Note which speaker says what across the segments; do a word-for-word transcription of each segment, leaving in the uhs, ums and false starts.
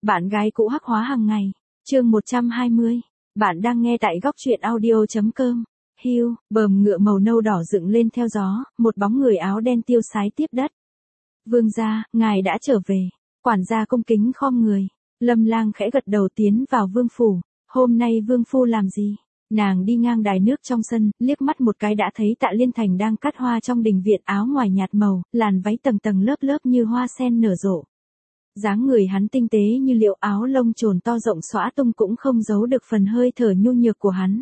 Speaker 1: Bạn gái cũ hắc hóa hàng ngày. Chương một trăm hai mươi. Bạn đang nghe tại góc truyện audio chấm com. Hưu, bờm ngựa màu nâu đỏ dựng lên theo gió, một bóng người áo đen tiêu sái tiếp đất. Vương gia, ngài đã trở về. Quản gia cung kính khom người. Lâm Lang khẽ gật đầu tiến vào vương phủ. Hôm nay vương phu làm gì? Nàng đi ngang đài nước trong sân, liếc mắt một cái đã thấy Tạ Liên Thành đang cắt hoa trong đình viện, áo ngoài nhạt màu, làn váy tầng tầng lớp lớp như hoa sen nở rộ. Dáng người hắn tinh tế như liệu, áo lông trồn to rộng xõa tung cũng không giấu được phần hơi thở nhu nhược của hắn.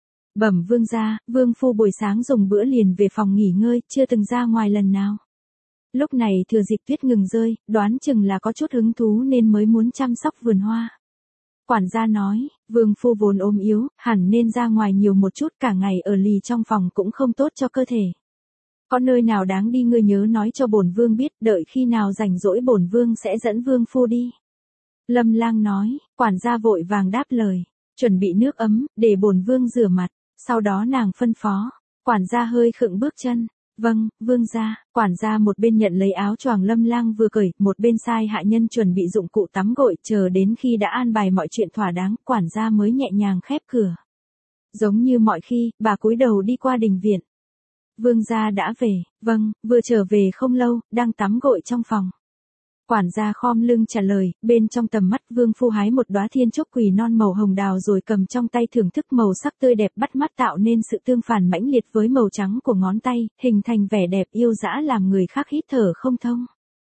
Speaker 1: Bẩm vương gia, vương phu buổi sáng dùng bữa liền về phòng nghỉ ngơi, chưa từng ra ngoài lần nào. Lúc này thừa dịp tuyết ngừng rơi, đoán chừng là có chút hứng thú nên mới muốn chăm sóc vườn hoa. Quản gia nói, vương phu vốn ốm yếu, hẳn nên ra ngoài nhiều một chút, cả ngày ở lì trong phòng cũng không tốt cho cơ thể. Có nơi nào đáng đi ngươi nhớ nói cho bổn vương biết, đợi khi nào rảnh rỗi bổn vương sẽ dẫn vương phu đi. Lâm Lang nói, quản gia vội vàng đáp lời, chuẩn bị nước ấm, để bổn vương rửa mặt, sau đó nàng phân phó, quản gia hơi khựng bước chân. Vâng, vương gia. Quản gia một bên nhận lấy áo choàng Lâm Lang vừa cởi, một bên sai hạ nhân chuẩn bị dụng cụ tắm gội, chờ đến khi đã an bài mọi chuyện thỏa đáng, quản gia mới nhẹ nhàng khép cửa. Giống như mọi khi, bà cúi đầu đi qua đình viện. Vương gia đã về. Vâng, vừa trở về không lâu, đang tắm gội trong phòng. Quản gia khom lưng trả lời, bên trong tầm mắt vương phu hái một đóa thiên trúc quỳ non màu hồng đào rồi cầm trong tay thưởng thức, màu sắc tươi đẹp bắt mắt tạo nên sự tương phản mãnh liệt với màu trắng của ngón tay, hình thành vẻ đẹp yêu dã làm người khác hít thở không thông.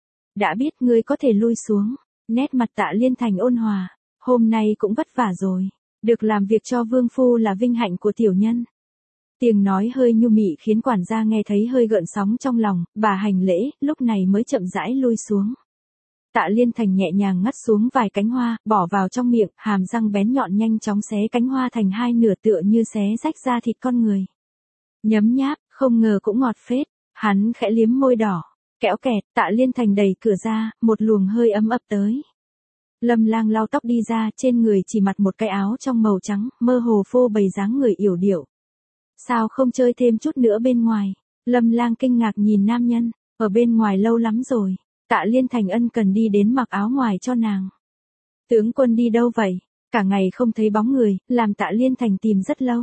Speaker 1: Đã biết ngươi có thể lui xuống. Nét mặt Tạ Liên Thành ôn hòa. Hôm nay cũng vất vả rồi. Được làm việc cho vương phu là vinh hạnh của tiểu nhân. Tiếng nói hơi nhu mị khiến quản gia nghe thấy hơi gợn sóng trong lòng, bà hành lễ, lúc này mới chậm rãi lui xuống. Tạ Liên Thành nhẹ nhàng ngắt xuống vài cánh hoa, bỏ vào trong miệng, hàm răng bén nhọn nhanh chóng xé cánh hoa thành hai nửa tựa như xé rách da thịt con người. Nhấm nháp, không ngờ cũng ngọt phết, hắn khẽ liếm môi đỏ, kẽo kẹt, Tạ Liên Thành đẩy cửa ra, một luồng hơi ấm ập tới. Lâm Lang lau tóc đi ra, trên người chỉ mặc một cái áo trong màu trắng, mơ hồ phô bày dáng người yểu điệu. Sao không chơi thêm chút nữa bên ngoài? Lâm Lang kinh ngạc nhìn nam nhân, ở bên ngoài lâu lắm rồi. Tạ Liên Thành ân cần đi đến mặc áo ngoài cho nàng. Tướng quân đi đâu vậy? Cả ngày không thấy bóng người, làm Tạ Liên Thành tìm rất lâu.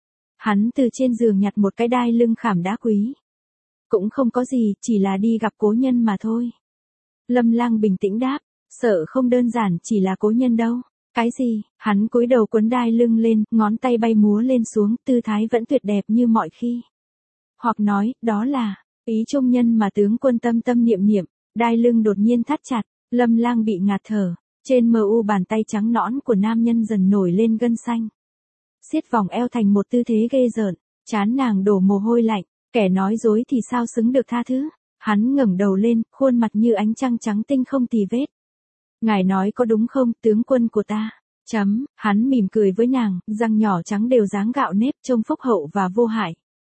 Speaker 1: Hắn từ trên giường nhặt một cái đai lưng khảm đá quý. Cũng không có gì, chỉ là đi gặp cố nhân mà thôi. Lâm Lang bình tĩnh đáp, sợ không đơn giản chỉ là cố nhân đâu. Cái gì? Hắn cúi đầu quấn đai lưng lên, ngón tay bay múa lên xuống, tư thái vẫn tuyệt đẹp như mọi khi. Hoặc nói, đó là ý trung nhân mà tướng quân tâm tâm niệm niệm. Đai lưng đột nhiên thắt chặt, Lâm Lang bị ngạt thở, trên mờ u bàn tay trắng nõn của nam nhân dần nổi lên gân xanh. Siết vòng eo thành một tư thế ghê rợn, trán nàng đổ mồ hôi lạnh, kẻ nói dối thì sao xứng được tha thứ. Hắn ngẩng đầu lên, khuôn mặt như ánh trăng trắng tinh không tì vết. Ngài nói có đúng không, tướng quân của ta? Chấm, hắn mỉm cười với nàng, răng nhỏ trắng đều dáng gạo nếp, trông phúc hậu và vô hại.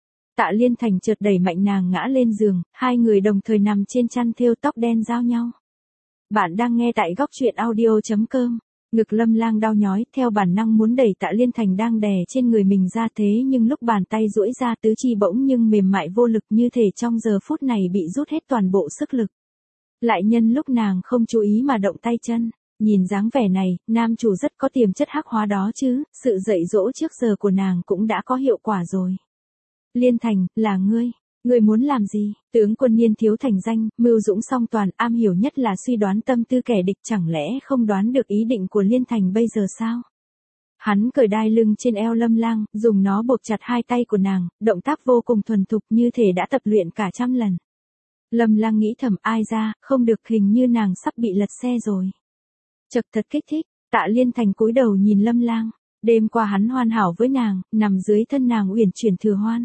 Speaker 1: Tạ Liên Thành chợt đẩy mạnh nàng ngã lên giường, hai người đồng thời nằm trên chăn thêu, tóc đen giao nhau. Bạn đang nghe tại góc truyện audio chấm com. Ngực Lâm Lang đau nhói, theo bản năng muốn đẩy Tạ Liên Thành đang đè trên người mình ra, thế nhưng lúc bàn tay duỗi ra tứ chi bỗng nhưng mềm mại vô lực, như thể trong giờ phút này bị rút hết toàn bộ sức lực. Lại nhân lúc nàng không chú ý mà động tay chân. Nhìn dáng vẻ này, nam chủ rất có tiềm chất hắc hóa đó chứ, sự dạy dỗ trước giờ của nàng cũng đã có hiệu quả rồi. Liên Thành, là ngươi, ngươi muốn làm gì? Tướng quân niên thiếu thành danh, mưu dũng song toàn, am hiểu nhất là suy đoán tâm tư kẻ địch, chẳng lẽ không đoán được ý định của Liên Thành bây giờ sao? Hắn cởi đai lưng trên eo Lâm Lang, dùng nó buộc chặt hai tay của nàng, động tác vô cùng thuần thục như thể đã tập luyện cả trăm lần. Lâm Lang nghĩ thầm, ai ra, không được, hình như nàng sắp bị lật xe rồi. Chật, thật kích thích. Tạ Liên Thành cúi đầu nhìn Lâm Lang, đêm qua hắn hoàn hảo với nàng, nằm dưới thân nàng uyển chuyển thừa hoan.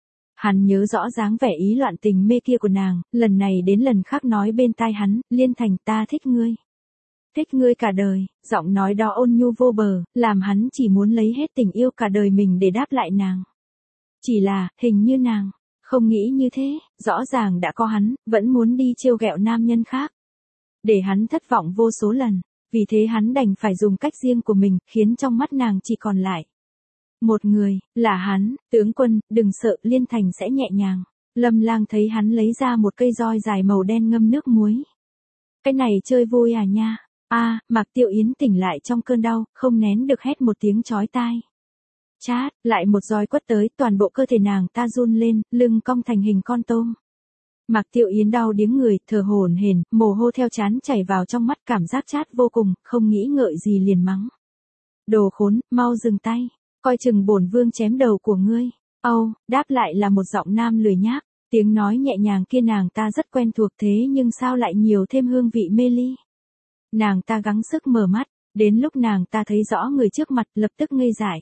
Speaker 1: Hắn nhớ rõ dáng vẻ ý loạn tình mê kia của nàng, lần này đến lần khác nói bên tai hắn, Liên Thành, ta thích ngươi. Thích ngươi cả đời, giọng nói đó ôn nhu vô bờ, làm hắn chỉ muốn lấy hết tình yêu cả đời mình để đáp lại nàng. Chỉ là, hình như nàng không nghĩ như thế, rõ ràng đã có hắn, vẫn muốn đi trêu ghẹo nam nhân khác. Để hắn thất vọng vô số lần, vì thế hắn đành phải dùng cách riêng của mình, khiến trong mắt nàng chỉ còn lại một người, là hắn. Tướng quân, đừng sợ, Liên Thành sẽ nhẹ nhàng. Lâm Lang thấy hắn lấy ra một cây roi dài màu đen ngâm nước muối. Cái này chơi vui à nha? A, Mạc Tiêu Yến tỉnh lại trong cơn đau, không nén được hét một tiếng chói tai. Chát, lại một roi quất tới, toàn bộ cơ thể nàng ta run lên, lưng cong thành hình con tôm. Mạc Tiêu Yến đau điếng người, thở hổn hển, mồ hôi theo trán chảy vào trong mắt, cảm giác chát vô cùng, không nghĩ ngợi gì liền mắng. Đồ khốn, mau dừng tay, coi chừng bổn vương chém đầu của ngươi. Âu, đáp lại là một giọng nam lười nhác, tiếng nói nhẹ nhàng kia nàng ta rất quen thuộc thế nhưng sao lại nhiều thêm hương vị mê ly. Nàng ta gắng sức mở mắt, đến lúc nàng ta thấy rõ người trước mặt lập tức ngây dại.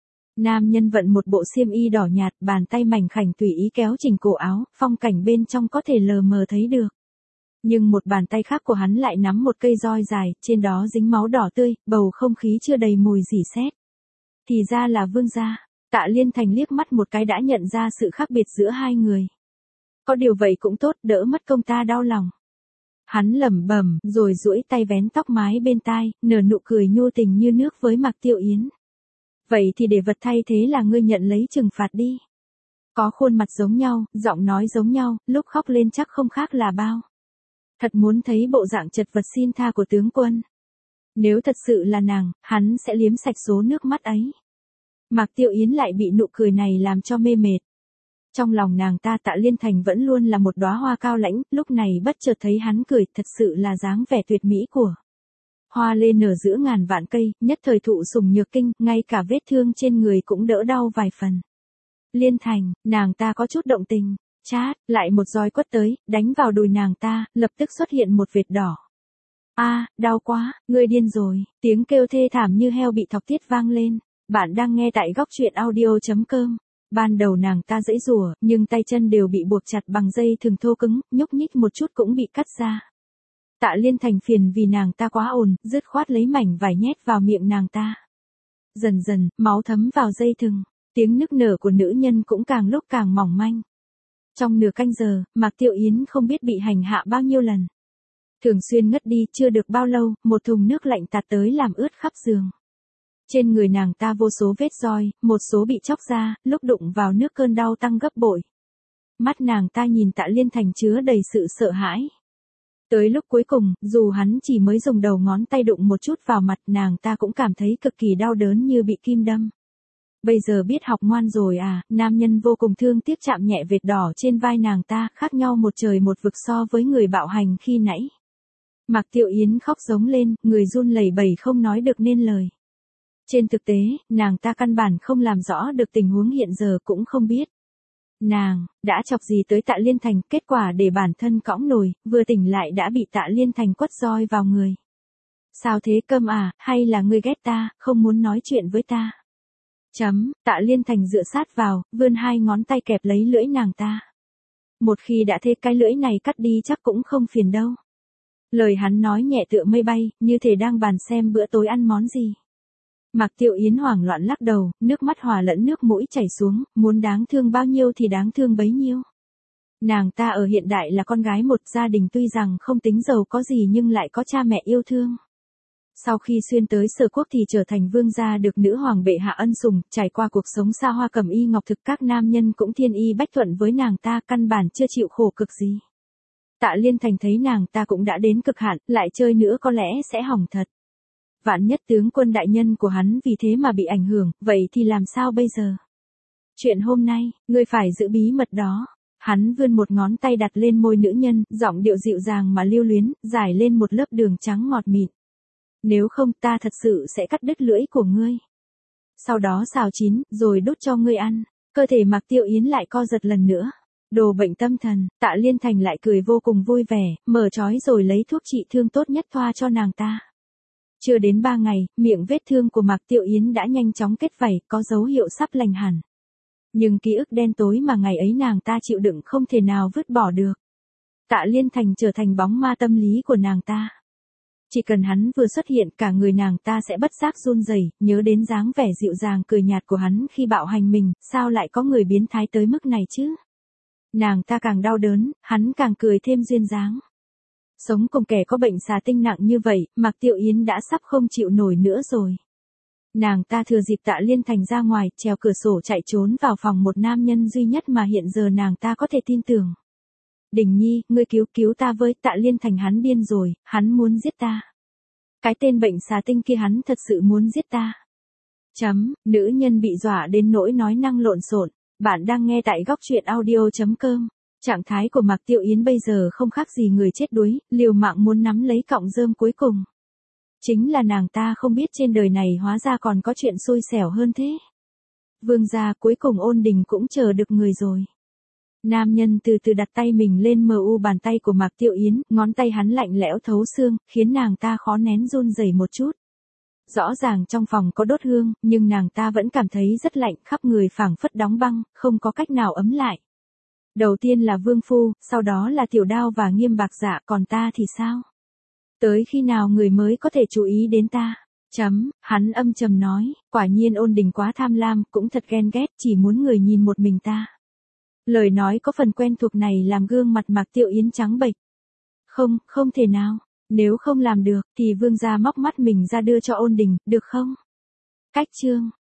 Speaker 1: Nam nhân vận một bộ xiêm y đỏ nhạt, bàn tay mảnh khảnh tùy ý kéo chỉnh cổ áo, phong cảnh bên trong có thể lờ mờ thấy được. Nhưng một bàn tay khác của hắn lại nắm một cây roi dài, trên đó dính máu đỏ tươi, bầu không khí chưa đầy mùi rỉ sét. Thì ra là vương gia. Tạ Liên Thành liếc mắt một cái đã nhận ra sự khác biệt giữa hai người. Có điều vậy cũng tốt, đỡ mất công ta đau lòng. Hắn lẩm bẩm, rồi duỗi tay vén tóc mái bên tai, nở nụ cười nhu tình như nước với Mạc Tiêu Yến. Vậy thì để vật thay thế là ngươi nhận lấy trừng phạt đi. Có khuôn mặt giống nhau, giọng nói giống nhau, lúc khóc lên chắc không khác là bao. Thật muốn thấy bộ dạng chật vật xin tha của tướng quân. Nếu thật sự là nàng, hắn sẽ liếm sạch số nước mắt ấy. Mạc Tiêu Yến lại bị nụ cười này làm cho mê mệt. Trong lòng nàng ta Tạ Liên Thành vẫn luôn là một đóa hoa cao lãnh, lúc này bất chợt thấy hắn cười, thật sự là dáng vẻ tuyệt mỹ của hoa lê nở giữa ngàn vạn cây, nhất thời thụ sủng nhược kinh, ngay cả vết thương trên người cũng đỡ đau vài phần. Liên Thành, nàng ta có chút động tình, chát, lại một roi quất tới, đánh vào đùi nàng ta, lập tức xuất hiện một vệt đỏ. A, đau quá, ngươi điên rồi, tiếng kêu thê thảm như heo bị thọc tiết vang lên. Bạn đang nghe tại góc truyện audio chấm com. Ban đầu nàng ta giãy giụa, nhưng tay chân đều bị buộc chặt bằng dây thừng thô cứng, nhúc nhích một chút cũng bị cắt ra. Tạ Liên Thành phiền vì nàng ta quá ồn, dứt khoát lấy mảnh vải nhét vào miệng nàng ta. Dần dần, máu thấm vào dây thừng, tiếng nức nở của nữ nhân cũng càng lúc càng mỏng manh. Trong nửa canh giờ, Mạc Tiêu Yến không biết bị hành hạ bao nhiêu lần. Thường xuyên ngất đi, chưa được bao lâu, một thùng nước lạnh tạt tới làm ướt khắp giường. Trên người nàng ta vô số vết roi, một số bị chóc ra, lúc đụng vào nước cơn đau tăng gấp bội. Mắt nàng ta nhìn Tạ Liên Thành chứa đầy sự sợ hãi. Tới lúc cuối cùng, dù hắn chỉ mới dùng đầu ngón tay đụng một chút vào mặt, nàng ta cũng cảm thấy cực kỳ đau đớn như bị kim đâm. Bây giờ biết học ngoan rồi à, nam nhân vô cùng thương tiếc chạm nhẹ vệt đỏ trên vai nàng ta, khác nhau một trời một vực so với người bạo hành khi nãy. Mạc Tiêu Yến khóc giống lên, người run lẩy bẩy không nói được nên lời. Trên thực tế, nàng ta căn bản không làm rõ được tình huống hiện giờ, cũng không biết nàng đã chọc gì tới Tạ Liên Thành, kết quả để bản thân cõng nổi, vừa tỉnh lại đã bị Tạ Liên Thành quất roi vào người. Sao thế câm à, hay là ngươi ghét ta, không muốn nói chuyện với ta? Chấm, Tạ Liên Thành dựa sát vào, vươn hai ngón tay kẹp lấy lưỡi nàng ta. Một khi đã thế cái lưỡi này cắt đi chắc cũng không phiền đâu. Lời hắn nói nhẹ tựa mây bay, như thể đang bàn xem bữa tối ăn món gì. Mạc Tiêu Yến hoảng loạn lắc đầu, nước mắt hòa lẫn nước mũi chảy xuống, muốn đáng thương bao nhiêu thì đáng thương bấy nhiêu. Nàng ta ở hiện đại là con gái một gia đình, tuy rằng không tính giàu có gì nhưng lại có cha mẹ yêu thương. Sau khi xuyên tới Sở Quốc thì trở thành vương gia được nữ hoàng bệ hạ ân sủng, trải qua cuộc sống xa hoa cẩm y ngọc thực, các nam nhân cũng thiên y bách thuận với nàng ta, căn bản chưa chịu khổ cực gì. Tạ Liên Thành thấy nàng ta cũng đã đến cực hạn, lại chơi nữa có lẽ sẽ hỏng thật. Vạn nhất tướng quân đại nhân của hắn vì thế mà bị ảnh hưởng, vậy thì làm sao bây giờ? Chuyện hôm nay, ngươi phải giữ bí mật đó. Hắn vươn một ngón tay đặt lên môi nữ nhân, giọng điệu dịu dàng mà lưu luyến, rải lên một lớp đường trắng ngọt mịn. Nếu không ta thật sự sẽ cắt đứt lưỡi của ngươi. Sau đó xào chín, rồi đút cho ngươi ăn. Cơ thể Mạc Tiêu Yến lại co giật lần nữa. Đồ bệnh tâm thần, Tạ Liên Thành lại cười vô cùng vui vẻ, mở trói rồi lấy thuốc trị thương tốt nhất thoa cho nàng ta. Chưa đến ba ngày, miệng vết thương của Mạc Tiêu Yến đã nhanh chóng kết vảy, có dấu hiệu sắp lành hẳn. Nhưng ký ức đen tối mà ngày ấy nàng ta chịu đựng không thể nào vứt bỏ được. Tạ Liên Thành trở thành bóng ma tâm lý của nàng ta. Chỉ cần hắn vừa xuất hiện, cả người nàng ta sẽ bất giác run rẩy, nhớ đến dáng vẻ dịu dàng cười nhạt của hắn khi bạo hành mình, sao lại có người biến thái tới mức này chứ? Nàng ta càng đau đớn, hắn càng cười thêm duyên dáng. Sống cùng kẻ có bệnh xà tinh nặng như vậy, Mạc Tiêu Yến đã sắp không chịu nổi nữa rồi. Nàng ta thừa dịp Tạ Liên Thành ra ngoài, trèo cửa sổ chạy trốn vào phòng một nam nhân duy nhất mà hiện giờ nàng ta có thể tin tưởng. Đình Nhi, ngươi cứu cứu ta với. Tạ Liên Thành hắn điên rồi, hắn muốn giết ta. Cái tên bệnh xà tinh kia hắn thật sự muốn giết ta. Chấm, nữ nhân bị dọa đến nỗi nói năng lộn xộn. Bạn đang nghe tại góc truyện audio.com. Trạng thái của Mạc Tiêu Yến bây giờ không khác gì người chết đuối, liều mạng muốn nắm lấy cọng rơm cuối cùng. Chính là nàng ta không biết trên đời này hóa ra còn có chuyện xui xẻo hơn thế. Vương gia, cuối cùng Ôn Đình cũng chờ được người rồi. Nam nhân từ từ đặt tay mình lên mờ u bàn tay của Mạc Tiêu Yến, ngón tay hắn lạnh lẽo thấu xương, khiến nàng ta khó nén run rẩy một chút. Rõ ràng trong phòng có đốt hương, nhưng nàng ta vẫn cảm thấy rất lạnh, khắp người phảng phất đóng băng, không có cách nào ấm lại. Đầu tiên là Vương Phu, sau đó là Tiểu Đao và Nghiêm Bạc Dạ, còn ta thì sao? Tới khi nào người mới có thể chú ý đến ta? Chấm, hắn âm trầm nói, quả nhiên Ôn Đình quá tham lam, cũng thật ghen ghét, chỉ muốn người nhìn một mình ta. Lời nói có phần quen thuộc này làm gương mặt Mạc Tiêu Yến trắng bệch. Không, không thể nào, nếu không làm được, thì vương gia móc mắt mình ra đưa cho Ôn Đình, được không? Cách chương,